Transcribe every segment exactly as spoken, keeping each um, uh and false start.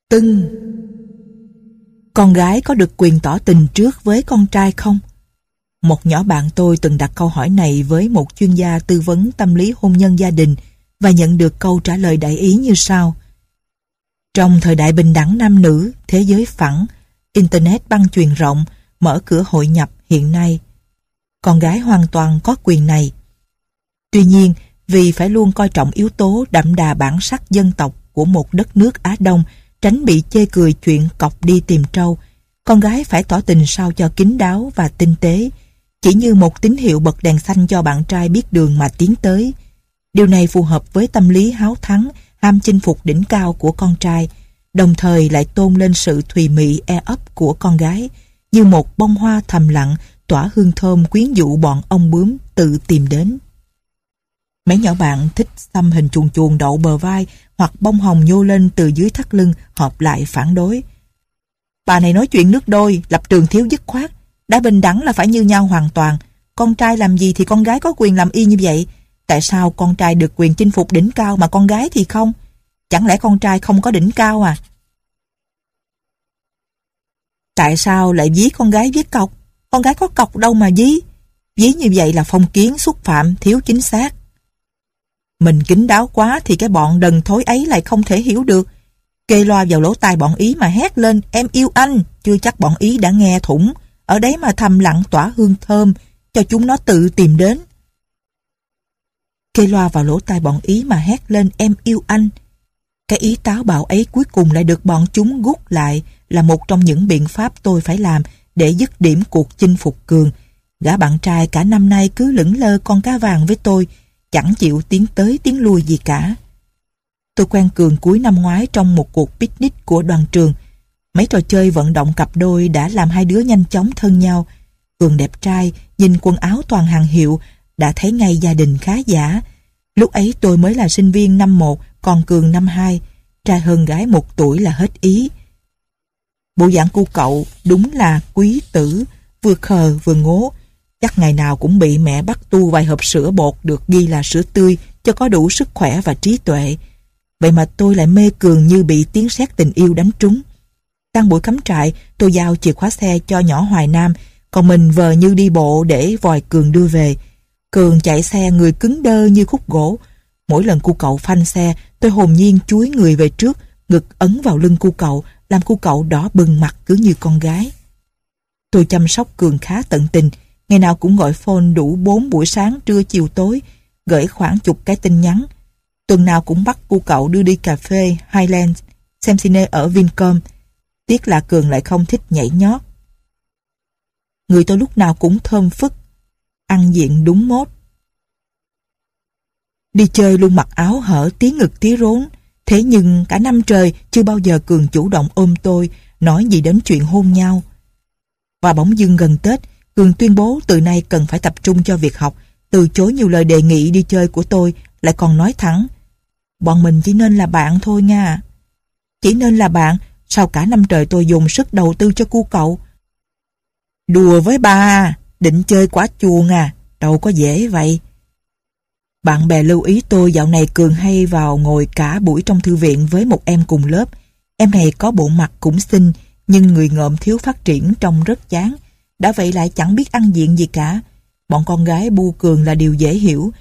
Tưng. Con gái có được quyền tỏ tình trước với con trai không? Một nhỏ bạn tôi từng đặt câu hỏi này với một chuyên gia tư vấn tâm lý hôn nhân gia đình và nhận được câu trả lời đại ý như sau. Trong thời đại bình đẳng nam nữ, thế giới phẳng, Internet băng truyền rộng, mở cửa hội nhập hiện nay, con gái hoàn toàn có quyền này. Tuy nhiên, vì phải luôn coi trọng yếu tố đậm đà bản sắc dân tộc của một đất nước Á Đông, tránh bị chê cười chuyện cọc đi tìm trâu, con gái phải tỏ tình sao cho kín đáo và tinh tế, chỉ như một tín hiệu bật đèn xanh cho bạn trai biết đường mà tiến tới. Điều này phù hợp với tâm lý háo thắng, ham chinh phục đỉnh cao của con trai, đồng thời lại tôn lên sự thùy mị e ấp của con gái, như một bông hoa thầm lặng tỏa hương thơm quyến dụ bọn ong bướm tự tìm đến. Mấy nhỏ bạn thích xăm hình chuồn chuồn đậu bờ vai hoặc bông hồng nhô lên từ dưới thắt lưng họp lại phản đối. Bà này nói chuyện nước đôi, lập trường thiếu dứt khoát. Đã bình đẳng là phải như nhau hoàn toàn. Con trai làm gì thì con gái có quyền làm y như vậy. Tại sao con trai được quyền chinh phục đỉnh cao mà con gái thì không? Chẳng lẽ con trai không có đỉnh cao à? Tại sao lại dí con gái viết cọc? Con gái có cọc đâu mà dí. Dí như vậy là phong kiến xúc phạm, thiếu chính xác. Mình kín đáo quá thì cái bọn đần thối ấy lại không thể hiểu được. Kê loa vào lỗ tai bọn Ý mà hét lên em yêu anh, chưa chắc bọn Ý đã nghe thủng. Ở đấy mà thầm lặng tỏa hương thơm, cho chúng nó tự tìm đến. Kê loa vào lỗ tai bọn Ý mà hét lên em yêu anh. Cái ý táo bạo ấy cuối cùng lại được bọn chúng gút lại, là một trong những biện pháp tôi phải làm để dứt điểm cuộc chinh phục Cường. Gã bạn trai cả năm nay cứ lững lơ con cá vàng với tôi, chẳng chịu tiến tới tiến lui gì cả. Tôi quen Cường cuối năm ngoái trong một cuộc picnic của đoàn trường. Mấy trò chơi vận động cặp đôi đã làm hai đứa nhanh chóng thân nhau. Cường đẹp trai, nhìn quần áo toàn hàng hiệu, đã thấy ngay gia đình khá giả. Lúc ấy tôi mới là sinh viên năm một, còn Cường năm hai, trai hơn gái một tuổi là hết ý. Bộ dạng cu cậu đúng là quý tử, vừa khờ vừa ngố. Chắc ngày nào cũng bị mẹ bắt tu vài hộp sữa bột được ghi là sữa tươi cho có đủ sức khỏe và trí tuệ. Vậy mà tôi lại mê Cường như bị tiếng sét tình yêu đánh trúng. Tan buổi cắm trại, tôi giao chìa khóa xe cho nhỏ Hoài Nam, còn mình vờ như đi bộ để vòi Cường đưa về. Cường chạy xe người cứng đơ như khúc gỗ. Mỗi lần cu cậu phanh xe, tôi hồn nhiên chúi người về trước, ngực ấn vào lưng cu cậu, làm cu cậu đỏ bừng mặt cứ như con gái. Tôi chăm sóc Cường khá tận tình, ngày nào cũng gọi phone đủ bốn buổi sáng, trưa, chiều, tối, gửi khoảng chục cái tin nhắn. Tuần nào cũng bắt cu cậu đưa đi cà phê Highland, xem cine ở Vincom. Tiếc là Cường lại không thích nhảy nhót. Người tôi lúc nào cũng thơm phức, ăn diện đúng mốt. Đi chơi luôn mặc áo hở tí ngực tí rốn. Thế nhưng cả năm trời chưa bao giờ Cường chủ động ôm tôi, nói gì đến chuyện hôn nhau. Và bỗng dưng gần Tết, Cường tuyên bố từ nay cần phải tập trung cho việc học, từ chối nhiều lời đề nghị đi chơi của tôi, lại còn nói thẳng: bọn mình chỉ nên là bạn thôi nha. Chỉ nên là bạn, sao cả năm trời tôi dùng sức đầu tư cho cu cậu. Đùa với ba, định chơi quả chuồng à, đâu có dễ vậy. Bạn bè lưu ý tôi dạo này Cường hay vào ngồi cả buổi trong thư viện với một em cùng lớp. Em này có bộ mặt cũng xinh, nhưng người ngợm thiếu phát triển, trông rất chán. Đã vậy lại chẳng biết ăn diện gì cả. Bọn con gái bu Cường là điều dễ hiểu,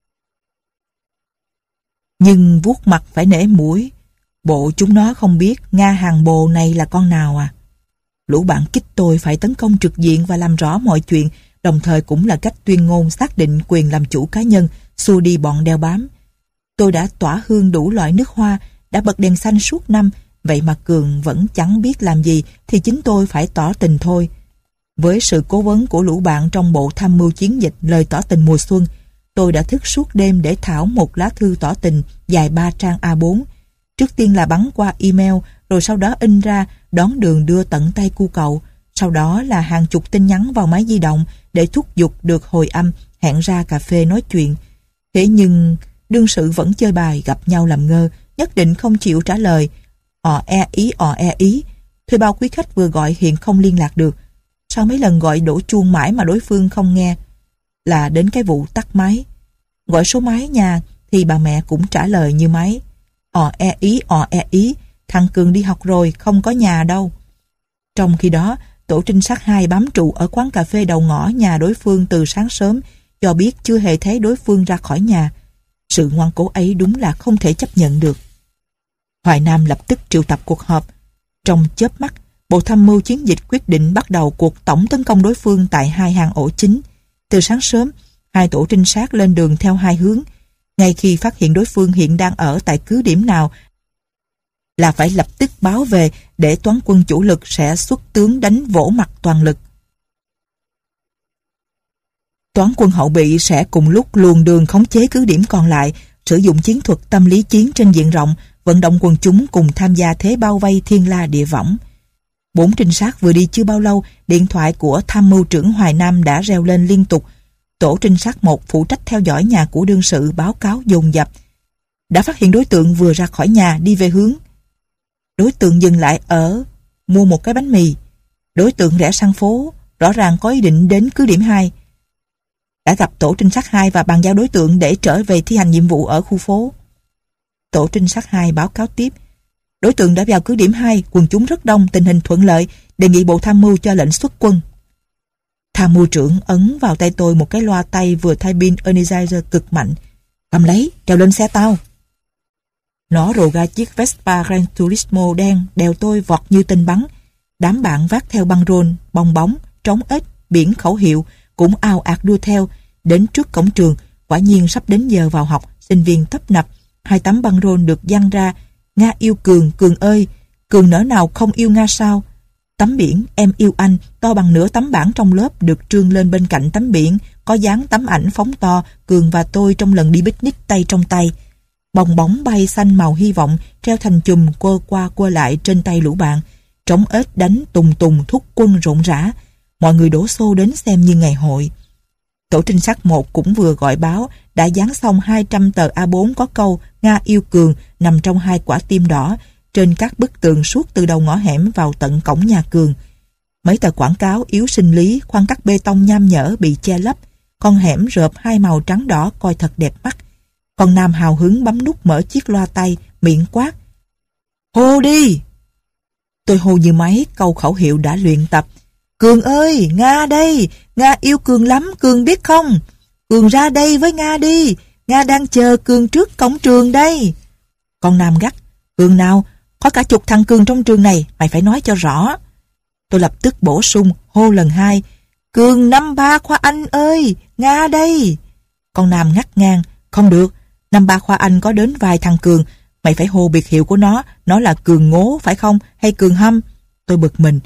nhưng vuốt mặt phải nể mũi. Bộ chúng nó không biết Nga hàng bồ này là con nào à. Lũ bạn kích tôi phải tấn công trực diện và làm rõ mọi chuyện, đồng thời cũng là cách tuyên ngôn xác định quyền làm chủ cá nhân, xua đi bọn đeo bám. Tôi đã tỏa hương đủ loại nước hoa, đã bật đèn xanh suốt năm, vậy mà Cường vẫn chẳng biết làm gì thì chính tôi phải tỏ tình thôi. Với sự cố vấn của lũ bạn trong bộ tham mưu chiến dịch lời tỏ tình mùa xuân, tôi đã thức suốt đêm để thảo một lá thư tỏ tình dài ba trang A bốn. Trước tiên là bắn qua email, rồi sau đó in ra, đón đường đưa tận tay cu cậu. Sau đó là hàng chục tin nhắn vào máy di động để thúc giục được hồi âm, hẹn ra cà phê nói chuyện. Thế nhưng đương sự vẫn chơi bài gặp nhau làm ngơ, nhất định không chịu trả lời. Ò e ý ò e ý. Thuê bao quý khách vừa gọi hiện không liên lạc được. Sau mấy lần gọi đổ chuông mãi mà đối phương không nghe, là đến cái vụ tắt máy. Gọi số máy nhà thì bà mẹ cũng trả lời như máy. Ò e ý ò e ý. Thằng thằng Cường đi học rồi, không có nhà đâu. Trong khi đó, tổ trinh sát hai bám trụ ở quán cà phê đầu ngõ nhà đối phương từ sáng sớm, cho biết chưa hề thấy đối phương ra khỏi nhà. Sự ngoan cố ấy đúng là không thể chấp nhận được. Hoài Nam lập tức triệu tập cuộc họp. Trong chớp mắt, Bộ Tham mưu Chiến dịch quyết định bắt đầu cuộc tổng tấn công đối phương tại hai hang ổ chính. Từ sáng sớm, hai tổ trinh sát lên đường theo hai hướng. Ngay khi phát hiện đối phương hiện đang ở tại cứ điểm nào là phải lập tức báo về để toán quân chủ lực sẽ xuất tướng đánh vỗ mặt toàn lực. Toán quân hậu bị sẽ cùng lúc luồn đường khống chế cứ điểm còn lại, sử dụng chiến thuật tâm lý chiến trên diện rộng, vận động quần chúng cùng tham gia thế bao vây thiên la địa võng. Bốn trinh sát vừa đi chưa bao lâu, điện thoại của tham mưu trưởng Hoài Nam đã reo lên liên tục. Tổ trinh sát một phụ trách theo dõi nhà của đương sự báo cáo dồn dập. Đã phát hiện đối tượng vừa ra khỏi nhà đi về hướng. Đối tượng dừng lại ở mua một cái bánh mì. Đối tượng rẽ sang phố, rõ ràng có ý định đến cứ điểm hai. Đã gặp tổ trinh sát hai và bàn giao đối tượng để trở về thi hành nhiệm vụ ở khu phố. Tổ trinh sát hai báo cáo tiếp. Đối tượng đã vào cứ điểm hai, quần chúng rất đông, tình hình thuận lợi, đề nghị Bộ Tham mưu cho lệnh xuất quân. Tham mưu trưởng ấn vào tay tôi một cái loa tay vừa thay pin Energizer cực mạnh. Cầm lấy, trèo lên xe tao. Nó rồ ga chiếc Vespa Gran Turismo đen đèo tôi vọt như tên bắn. Đám bạn vác theo băng rôn, bong bóng, trống ếch, biển khẩu hiệu cũng ào ạt đua theo. Đến trước cổng trường, quả nhiên sắp đến giờ vào học, sinh viên tấp nập. Hai tấm băng rôn được giăng ra. Nga yêu Cường, Cường ơi, Cường nỡ nào không yêu Nga sao? Tấm biển em yêu anh to bằng nửa tấm bảng trong lớp được trương lên bên cạnh tấm biển, có dán tấm ảnh phóng to Cường và tôi trong lần đi picnic tay trong tay. Bong bóng bay xanh màu hy vọng treo thành chùm quơ qua quơ lại trên tay lũ bạn. Trống ếch đánh tùng tùng thúc quân rộn rã. Mọi người đổ xô đến xem như ngày hội. Tổ trinh sát một cũng vừa gọi báo đã dán xong hai trăm tờ A bốn có câu Nga yêu Cường nằm trong hai quả tim đỏ trên các bức tường suốt từ đầu ngõ hẻm vào tận cổng nhà Cường. Mấy tờ quảng cáo yếu sinh lý, khoan cắt bê tông nham nhở bị che lấp, con hẻm rợp hai màu trắng đỏ coi thật đẹp mắt. Con Nam hào hứng bấm nút mở chiếc loa tay, miệng quát. Hô đi! Tôi hô như máy câu khẩu hiệu đã luyện tập. Cường ơi, Nga đây, Nga yêu Cường lắm, Cường biết không? Cường ra đây với Nga đi, Nga đang chờ Cường trước cổng trường đây. Con Nam gắt, Cường nào? Có cả chục thằng Cường trong trường này, mày phải nói cho rõ. Tôi lập tức bổ sung, hô lần hai. Cường năm ba khoa Anh ơi, Nga đây. Con Nam ngắt ngang, không được, năm ba khoa Anh có đến vài thằng Cường, mày phải hô biệt hiệu của nó, nó là Cường ngố phải không, hay Cường hâm? Tôi bực mình.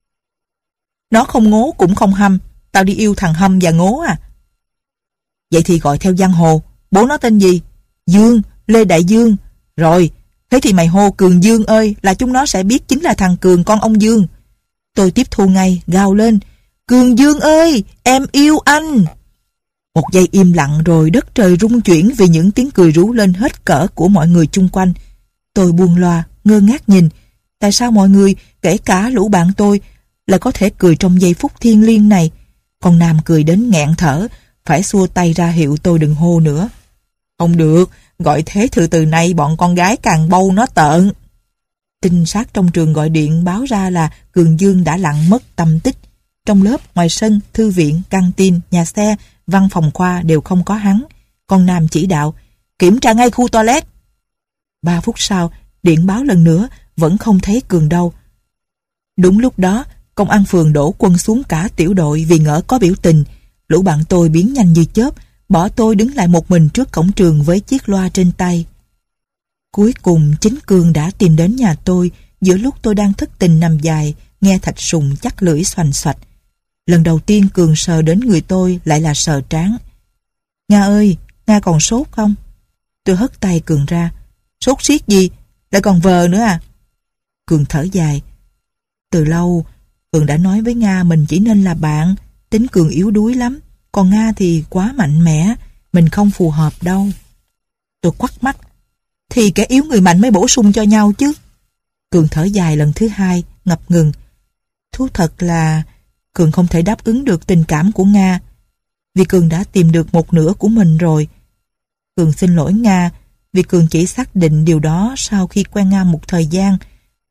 Nó không ngố cũng không hâm, tao đi yêu thằng hâm và ngố à. Vậy thì gọi theo giang hồ, bố nó tên gì? Dương, Lê Đại Dương. Rồi, thế thì mày hô Cường Dương ơi là chúng nó sẽ biết chính là thằng Cường con ông Dương. Tôi tiếp thu ngay, gào lên. Cường Dương ơi, em yêu anh. Một giây im lặng rồi đất trời rung chuyển vì những tiếng cười rú lên hết cỡ của mọi người chung quanh. Tôi buông loa, ngơ ngác nhìn. Tại sao mọi người, kể cả lũ bạn tôi, lại có thể cười trong giây phút thiêng liêng này? Con Nam cười đến nghẹn thở, phải xua tay ra hiệu tôi đừng hô nữa. Không được, gọi thế từ từ nay bọn con gái càng bâu nó tợn. Trinh sát trong trường gọi điện báo ra là Cường Dương đã lặn mất tâm tích. Trong lớp, ngoài sân, thư viện, căng tin, nhà xe, văn phòng khoa đều không có hắn. Con Nam chỉ đạo, kiểm tra ngay khu toilet. Ba phút sau, điện báo lần nữa, vẫn không thấy Cường đâu. Đúng lúc đó, công an phường đổ quân xuống cả tiểu đội vì ngỡ có biểu tình. Lũ bạn tôi biến nhanh như chớp, bỏ tôi đứng lại một mình trước cổng trường với chiếc loa trên tay. Cuối cùng chính Cường đã tìm đến nhà tôi giữa lúc tôi đang thất tình nằm dài, nghe Thạch Sùng chắc lưỡi xoành xoạch. Lần đầu tiên Cường sờ đến người tôi lại là sờ trán. Nga ơi, Nga còn sốt không? Tôi hất tay Cường ra. Sốt xiết gì? Lại còn vờ nữa à? Cường thở dài. Từ lâu, Cường đã nói với Nga mình chỉ nên là bạn. Tính Cường yếu đuối lắm. Còn Nga thì quá mạnh mẽ. Mình không phù hợp đâu. Tôi quắt mắt. Thì kẻ yếu người mạnh mới bổ sung cho nhau chứ. Cường thở dài lần thứ hai, ngập ngừng. Thú thật là Cường không thể đáp ứng được tình cảm của Nga. Vì Cường đã tìm được một nửa của mình rồi. Cường xin lỗi Nga vì Cường chỉ xác định điều đó sau khi quen Nga một thời gian.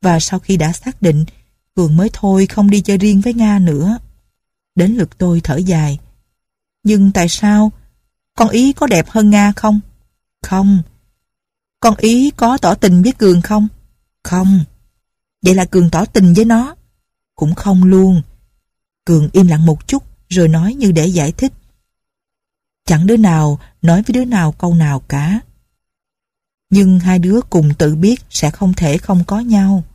và sau khi đã xác định, Cường mới thôi không đi chơi riêng với Nga nữa. Đến lượt tôi thở dài. Nhưng tại sao? Con Ý có đẹp hơn Nga không? Không. Con Ý có tỏ tình với Cường không? Không. Vậy là Cường tỏ tình với nó? Cũng không luôn. Cường im lặng một chút rồi nói như để giải thích. Chẳng đứa nào nói với đứa nào câu nào cả. Nhưng hai đứa cùng tự biết sẽ không thể không có nhau.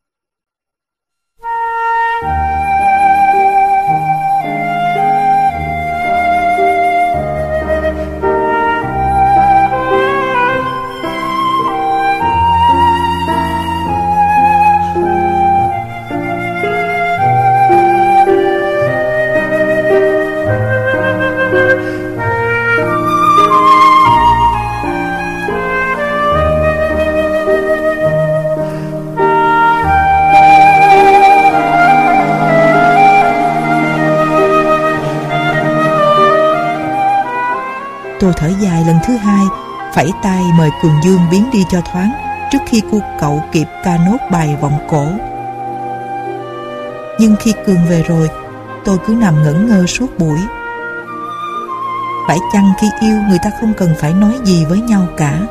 Tôi thở dài lần thứ hai, phẩy tay mời Cường Dương biến đi cho thoáng, trước khi cu cậu kịp ca nốt bài vọng cổ. Nhưng khi Cường về rồi, tôi cứ nằm ngẩn ngơ suốt buổi. Phải chăng khi yêu người ta không cần phải nói gì với nhau cả?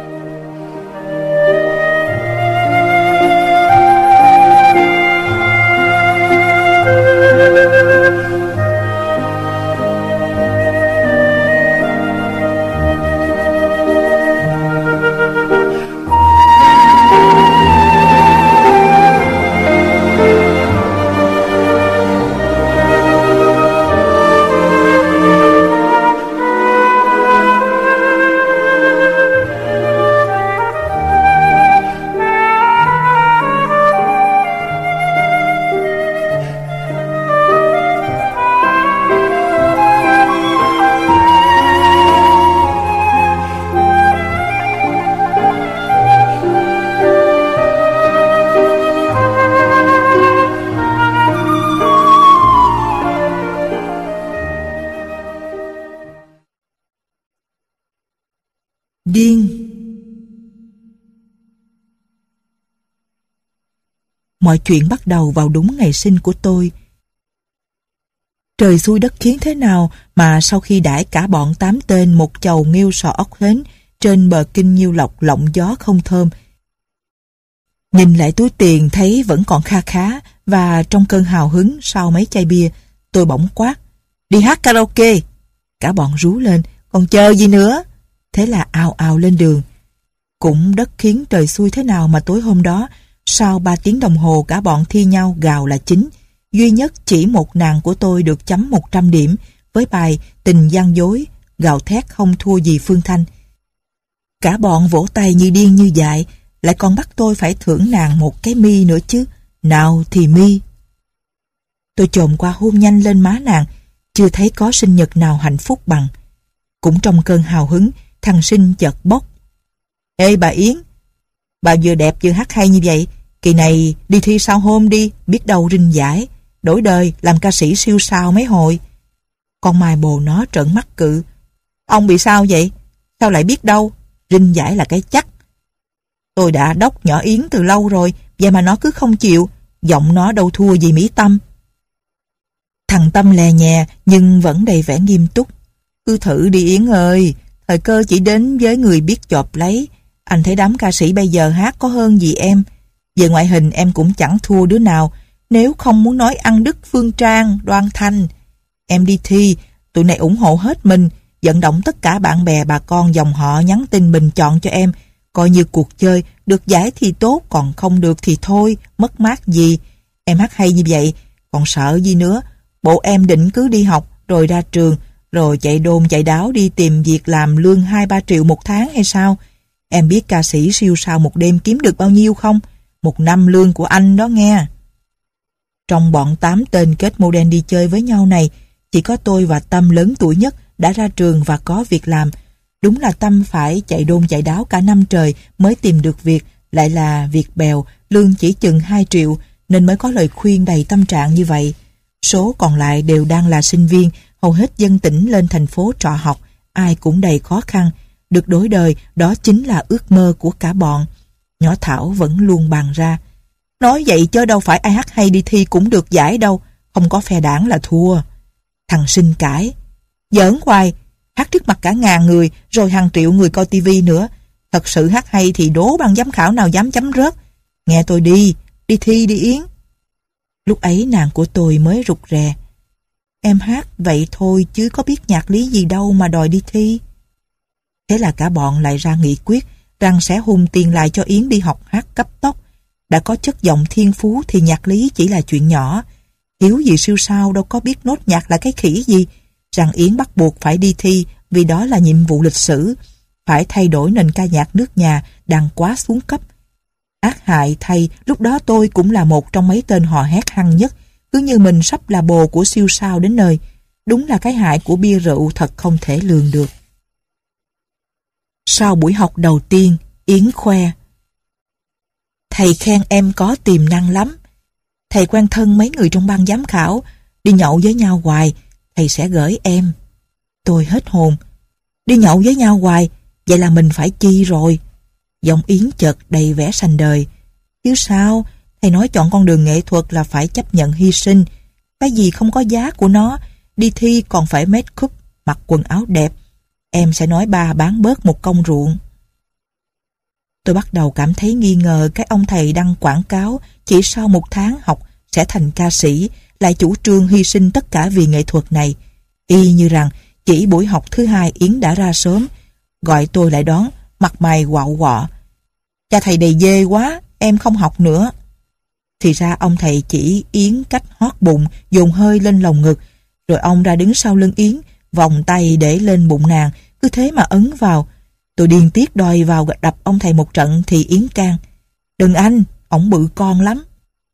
Điên. Mọi chuyện bắt đầu vào đúng ngày sinh của tôi. Trời xui đất khiến thế nào mà sau khi đãi cả bọn tám tên một chầu nghêu sò ốc hến trên bờ kinh Nhiêu Lộc lộng gió không thơm, nhìn lại túi tiền thấy vẫn còn kha khá, và trong cơn hào hứng sau mấy chai bia, tôi bỗng quát: đi hát karaoke. Cả bọn rú lên: còn chờ gì nữa? Thế là ào ào lên đường. Cũng đất khiến trời xui thế nào mà tối hôm đó, sau ba tiếng đồng hồ cả bọn thi nhau gào là chính, duy nhất chỉ một nàng của tôi được chấm một trăm điểm với bài Tình gian dối, gào thét không thua gì Phương Thanh. Cả bọn vỗ tay như điên như dại, lại còn bắt tôi phải thưởng nàng một cái mi nữa chứ. Nào thì mi. Tôi chồm qua hôn nhanh lên má nàng, chưa thấy có sinh nhật nào hạnh phúc bằng. Cũng trong cơn hào hứng, thằng Sinh chợt bốc: ê bà Yến, bà vừa đẹp vừa hát hay như vậy, kỳ này đi thi sao hôm đi, biết đâu rinh giải, đổi đời làm ca sĩ siêu sao mấy hồi. Con Mai bồ nó trợn mắt cự: ông bị sao vậy? Sao lại biết đâu, rinh giải là cái chắc. Tôi đã đốc nhỏ Yến từ lâu rồi, vậy mà nó cứ không chịu, giọng nó đâu thua gì Mỹ Tâm. Thằng Tâm lè nhè nhưng vẫn đầy vẻ nghiêm túc: cứ thử đi Yến ơi, thời cơ chỉ đến với người biết chộp lấy. Anh thấy đám ca sĩ bây giờ hát có hơn gì em. Về ngoại hình em cũng chẳng thua đứa nào, nếu không muốn nói ăn Đức, Phương Trang, Đoan Thanh. Em đi thi, tụi này ủng hộ hết mình, vận động tất cả bạn bè bà con dòng họ nhắn tin bình chọn cho em. Coi như cuộc chơi, được giải thì tốt, còn không được thì thôi, mất mát gì. Em hát hay như vậy, còn sợ gì nữa. Bộ em định cứ đi học, rồi ra trường, rồi chạy đôn chạy đáo đi tìm việc làm lương hai ba triệu một tháng hay sao? Em biết ca sĩ siêu sao một đêm kiếm được bao nhiêu không? Một năm lương của anh đó nghe. Trong bọn tám tên kết model đi chơi với nhau này, chỉ có tôi và Tâm lớn tuổi nhất, đã ra trường và có việc làm. Đúng là Tâm phải chạy đôn chạy đáo cả năm trời mới tìm được việc, lại là việc bèo, lương chỉ chừng hai triệu, nên mới có lời khuyên đầy tâm trạng như vậy. Số còn lại đều đang là sinh viên, hầu hết dân tỉnh lên thành phố trọ học, ai cũng đầy khó khăn. Được đổi đời, đó chính là ước mơ của cả bọn. Nhỏ Thảo vẫn luôn bàn ra: Nói vậy chứ đâu phải ai hát hay đi thi cũng được giải đâu. Không có phe đảng là thua. Thằng Sinh cãi. Giỡn hoài, hát trước mặt cả ngàn người rồi hàng triệu người coi tivi nữa. Thật sự hát hay thì đố ban giám khảo nào dám chấm rớt. Nghe tôi đi, đi thi đi Yến. Lúc ấy nàng của tôi mới rụt rè. Em hát vậy thôi chứ có biết nhạc lý gì đâu mà đòi đi thi. Thế là cả bọn lại ra nghị quyết rằng sẽ hùn tiền lại cho Yến đi học hát cấp tốc. Đã có chất giọng thiên phú thì nhạc lý chỉ là chuyện nhỏ. Hiếu gì siêu sao đâu có biết nốt nhạc là cái khỉ gì. Rằng Yến bắt buộc phải đi thi vì đó là nhiệm vụ lịch sử. Phải thay đổi nền ca nhạc nước nhà đang quá xuống cấp. Ác hại thay, lúc đó tôi cũng là một trong mấy tên hò hét hăng nhất. Cứ như mình sắp là bồ của siêu sao đến nơi. Đúng là cái hại của bia rượu thật không thể lường được. Sau buổi học đầu tiên, Yến khoe. Thầy khen em có tiềm năng lắm. Thầy quen thân mấy người trong ban giám khảo, đi nhậu với nhau hoài, thầy sẽ gửi em. Tôi hết hồn. Đi nhậu với nhau hoài, vậy là mình phải chi rồi. Giọng Yến chợt đầy vẻ sành đời. Chứ sao, thầy nói chọn con đường nghệ thuật là phải chấp nhận hy sinh. Cái gì không có giá của nó, đi thi còn phải make up, mặc quần áo đẹp. Em sẽ nói ba bán bớt một công ruộng. Tôi bắt đầu cảm thấy nghi ngờ cái ông thầy đăng quảng cáo chỉ sau một tháng học sẽ thành ca sĩ, lại chủ trương hy sinh tất cả vì nghệ thuật này. Y như rằng chỉ buổi học thứ hai Yến đã ra sớm, gọi tôi lại đón, mặt mày quạo quọ. Cha thầy đầy dê quá, em không học nữa. Thì ra ông thầy chỉ Yến cách hót bụng, dồn hơi lên lồng ngực, rồi ông ra đứng sau lưng Yến, vòng tay để lên bụng nàng, cứ thế mà ấn vào. Tôi điên tiết đòi vào đập ông thầy một trận thì Yến can. Đừng anh, ổng bự con lắm.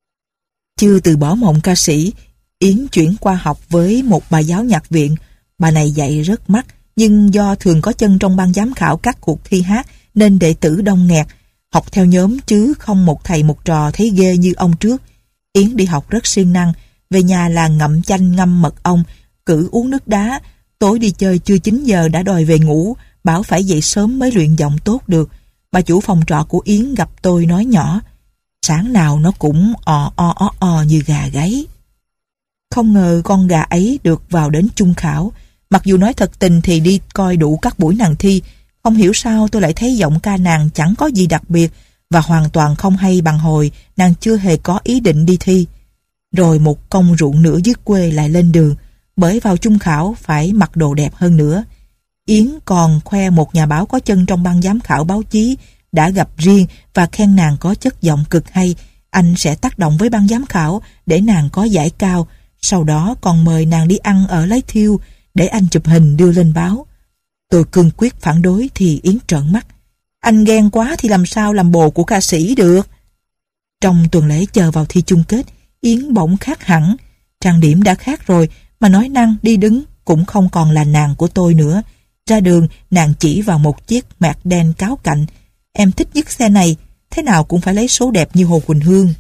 Chưa từ bỏ mộng ca sĩ, Yến chuyển qua học với một bà giáo nhạc viện. Bà này dạy rất mắt, nhưng do thường có chân trong ban giám khảo các cuộc thi hát nên đệ tử đông nghẹt. Học theo nhóm chứ không một thầy một trò thấy ghê như ông trước. Yến đi học rất siêng năng, về nhà là ngậm chanh ngâm mật ong, cử uống nước đá. Tối đi chơi chưa chín giờ đã đòi về ngủ, bảo phải dậy sớm mới luyện giọng tốt được. Bà chủ phòng trọ của Yến gặp tôi nói nhỏ, sáng nào nó cũng o o o o như gà gáy. Không ngờ con gà ấy được vào đến trung khảo. Mặc dù nói thật tình thì đi coi đủ các buổi nàng thi, không hiểu sao tôi lại thấy giọng ca nàng chẳng có gì đặc biệt và hoàn toàn không hay bằng hồi nàng chưa hề có ý định đi thi. Rồi một công ruộng nữa dưới quê lại lên đường, bởi vào trung khảo phải mặc đồ đẹp hơn nữa. Yến còn khoe một nhà báo có chân trong ban giám khảo báo chí đã gặp riêng và khen nàng có chất giọng cực hay. Anh sẽ tác động với ban giám khảo để nàng có giải cao, sau đó còn mời nàng đi ăn ở Lái Thiêu để anh chụp hình đưa lên báo. Tôi cương quyết phản đối thì Yến trợn mắt. Anh ghen quá thì làm sao làm bồ của ca sĩ được. Trong tuần lễ chờ vào thi chung kết, Yến bỗng khác hẳn. Trang điểm đã khác rồi, mà nói năng đi đứng cũng không còn là nàng của tôi nữa. Ra đường, nàng chỉ vào một chiếc mạc đen cáo cạnh. Em thích nhất xe này, thế nào cũng phải lấy số đẹp như Hồ Quỳnh Hương.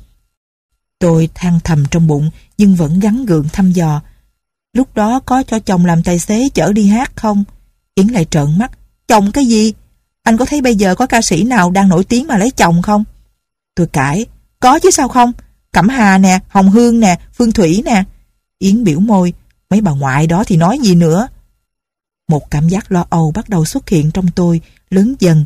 Tôi than thầm trong bụng, nhưng vẫn gắng gượng thăm dò. Lúc đó có cho chồng làm tài xế chở đi hát không? Yến lại trợn mắt. Chồng cái gì? Anh có thấy bây giờ có ca sĩ nào đang nổi tiếng mà lấy chồng không? Tôi cãi. Có chứ sao không? Cẩm Hà nè, Hồng Hương nè, Phương Thủy nè. Yến biểu môi. Mấy bà ngoại đó thì nói gì nữa? Một cảm giác lo âu bắt đầu xuất hiện trong tôi, lớn dần.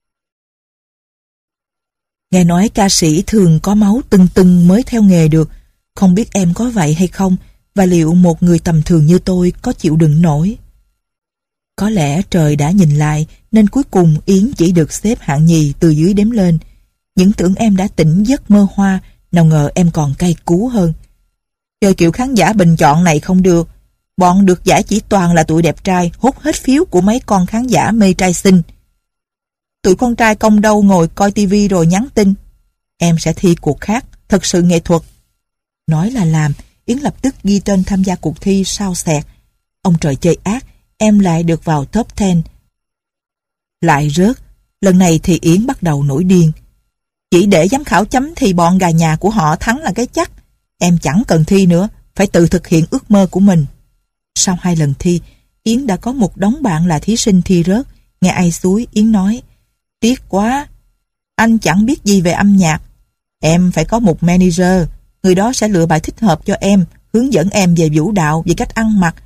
Nghe nói ca sĩ thường có máu tưng tưng mới theo nghề được. Không biết em có vậy hay không, và liệu một người tầm thường như tôi có chịu đựng nổi? Có lẽ trời đã nhìn lại, nên cuối cùng Yến chỉ được xếp hạng nhì từ dưới đếm lên. Những tưởng em đã tỉnh giấc mơ hoa, nào ngờ em còn cay cú hơn. Chơi kiểu khán giả bình chọn này không được. Bọn được giải chỉ toàn là tụi đẹp trai, hút hết phiếu của mấy con khán giả mê trai xinh. Tụi con trai công đâu ngồi coi tivi rồi nhắn tin. Em sẽ thi cuộc khác, thật sự nghệ thuật. Nói là làm, Yến lập tức ghi tên tham gia cuộc thi sao xẹt. Ông trời chơi ác, em lại được vào top mười. Lại rớt, lần này thì Yến bắt đầu nổi điên. Chỉ để giám khảo chấm thì bọn gà nhà của họ thắng là cái chắc. Em chẳng cần thi nữa, phải tự thực hiện ước mơ của mình. Sau hai lần thi, Yến đã có một đống bạn là thí sinh thi rớt. Nghe ai xúi, Yến nói, tiếc quá, anh chẳng biết gì về âm nhạc. Em phải có một manager, người đó sẽ lựa bài thích hợp cho em, hướng dẫn em về vũ đạo, về cách ăn mặc,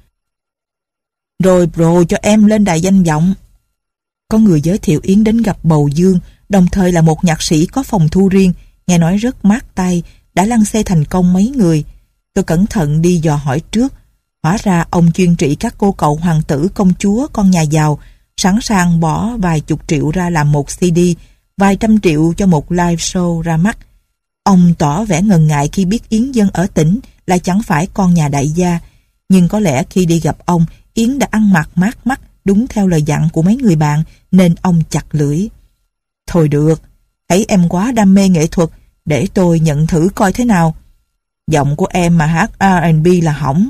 rồi pro cho em lên đài danh vọng. Có người giới thiệu Yến đến gặp Bầu Dương, đồng thời là một nhạc sĩ có phòng thu riêng, nghe nói rất mát tay, đã lăng xê thành công mấy người. Tôi cẩn thận đi dò hỏi trước. Hóa ra ông chuyên trị các cô cậu hoàng tử công chúa con nhà giàu, sẵn sàng bỏ vài chục triệu ra làm một xê đê, vài trăm triệu cho một live show ra mắt. Ông tỏ vẻ ngần ngại khi biết Yến Dân ở tỉnh là chẳng phải con nhà đại gia, nhưng có lẽ khi đi gặp ông, Yến đã ăn mặc mát mắt đúng theo lời dặn của mấy người bạn, nên ông chặt lưỡi. Thôi được, thấy em quá đam mê nghệ thuật, để tôi nhận thử coi thế nào. Giọng của em mà hát R and B là hỏng.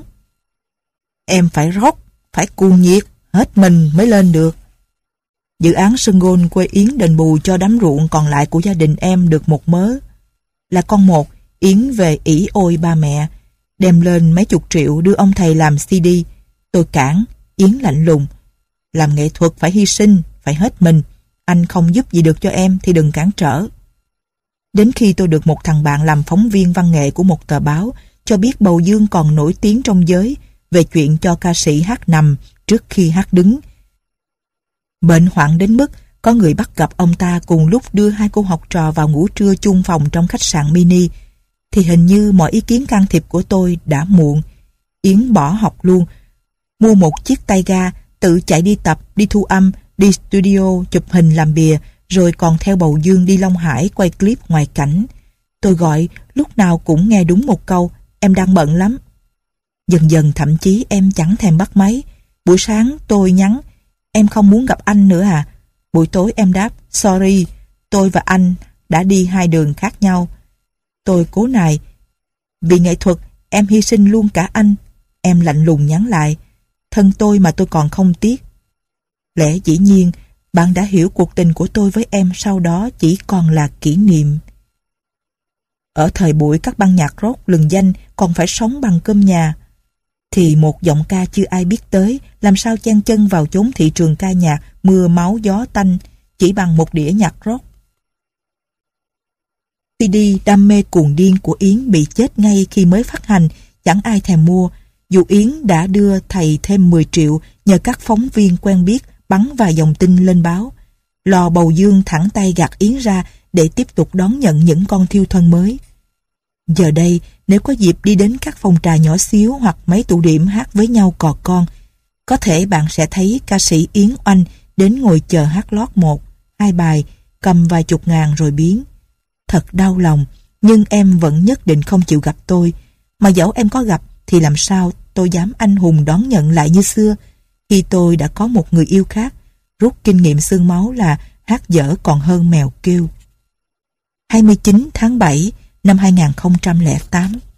Em phải rock, phải cuồng nhiệt, hết mình mới lên được. Dự án sân golf quê Yến đền bù cho đám ruộng còn lại của gia đình em được một mớ. Là con một, Yến về ỷ ôi ba mẹ, đem lên mấy chục triệu đưa ông thầy làm xê đê. Tôi cản, Yến lạnh lùng. Làm nghệ thuật phải hy sinh, phải hết mình. Anh không giúp gì được cho em thì đừng cản trở. Đến khi tôi được một thằng bạn làm phóng viên văn nghệ của một tờ báo cho biết Bầu Dương còn nổi tiếng trong giới về chuyện cho ca sĩ hát nằm trước khi hát đứng. Bệnh hoạn đến mức có người bắt gặp ông ta cùng lúc đưa hai cô học trò vào ngủ trưa chung phòng trong khách sạn mini, thì hình như mọi ý kiến can thiệp của tôi đã muộn. Yến bỏ học luôn, mua một chiếc tay ga, tự chạy đi tập, đi thu âm, đi studio, chụp hình làm bìa, rồi còn theo Bầu Dương đi Long Hải quay clip ngoại cảnh. Tôi gọi, lúc nào cũng nghe đúng một câu, em đang bận lắm. Dần dần thậm chí em chẳng thèm bắt máy. Buổi sáng tôi nhắn, em không muốn gặp anh nữa à? Buổi tối em đáp, sorry, tôi và anh đã đi hai đường khác nhau. Tôi cố nài, vì nghệ thuật em hy sinh luôn cả anh. Em lạnh lùng nhắn lại, thân tôi mà tôi còn không tiếc. Lẽ dĩ nhiên, bạn đã hiểu cuộc tình của tôi với em sau đó chỉ còn là kỷ niệm. Ở thời buổi các ban nhạc rock lừng danh còn phải sống bằng cơm nhà, thì một giọng ca chưa ai biết tới làm sao chen chân vào chốn thị trường ca nhạc mưa máu gió tanh chỉ bằng một đĩa nhạc rock. xê đê đam mê cuồng điên của Yến bị chết ngay khi mới phát hành, chẳng ai thèm mua, dù Yến đã đưa thầy thêm mười triệu nhờ các phóng viên quen biết bắn vài dòng tin lên báo. Lò Bầu Dương thẳng tay gạt Yến ra để tiếp tục đón nhận những con thiêu thân mới. Giờ đây, nếu có dịp đi đến các phòng trà nhỏ xíu hoặc mấy tụ điểm hát với nhau cò con, có thể bạn sẽ thấy ca sĩ Yến Oanh đến ngồi chờ hát lót một, hai bài, cầm vài chục ngàn rồi biến. Thật đau lòng, nhưng em vẫn nhất định không chịu gặp tôi. Mà dẫu em có gặp thì làm sao tôi dám anh hùng đón nhận lại như xưa, khi tôi đã có một người yêu khác, rút kinh nghiệm xương máu là hát dở còn hơn mèo kêu. hai mươi chín tháng bảy năm hai nghìn không trăm lẻ tám.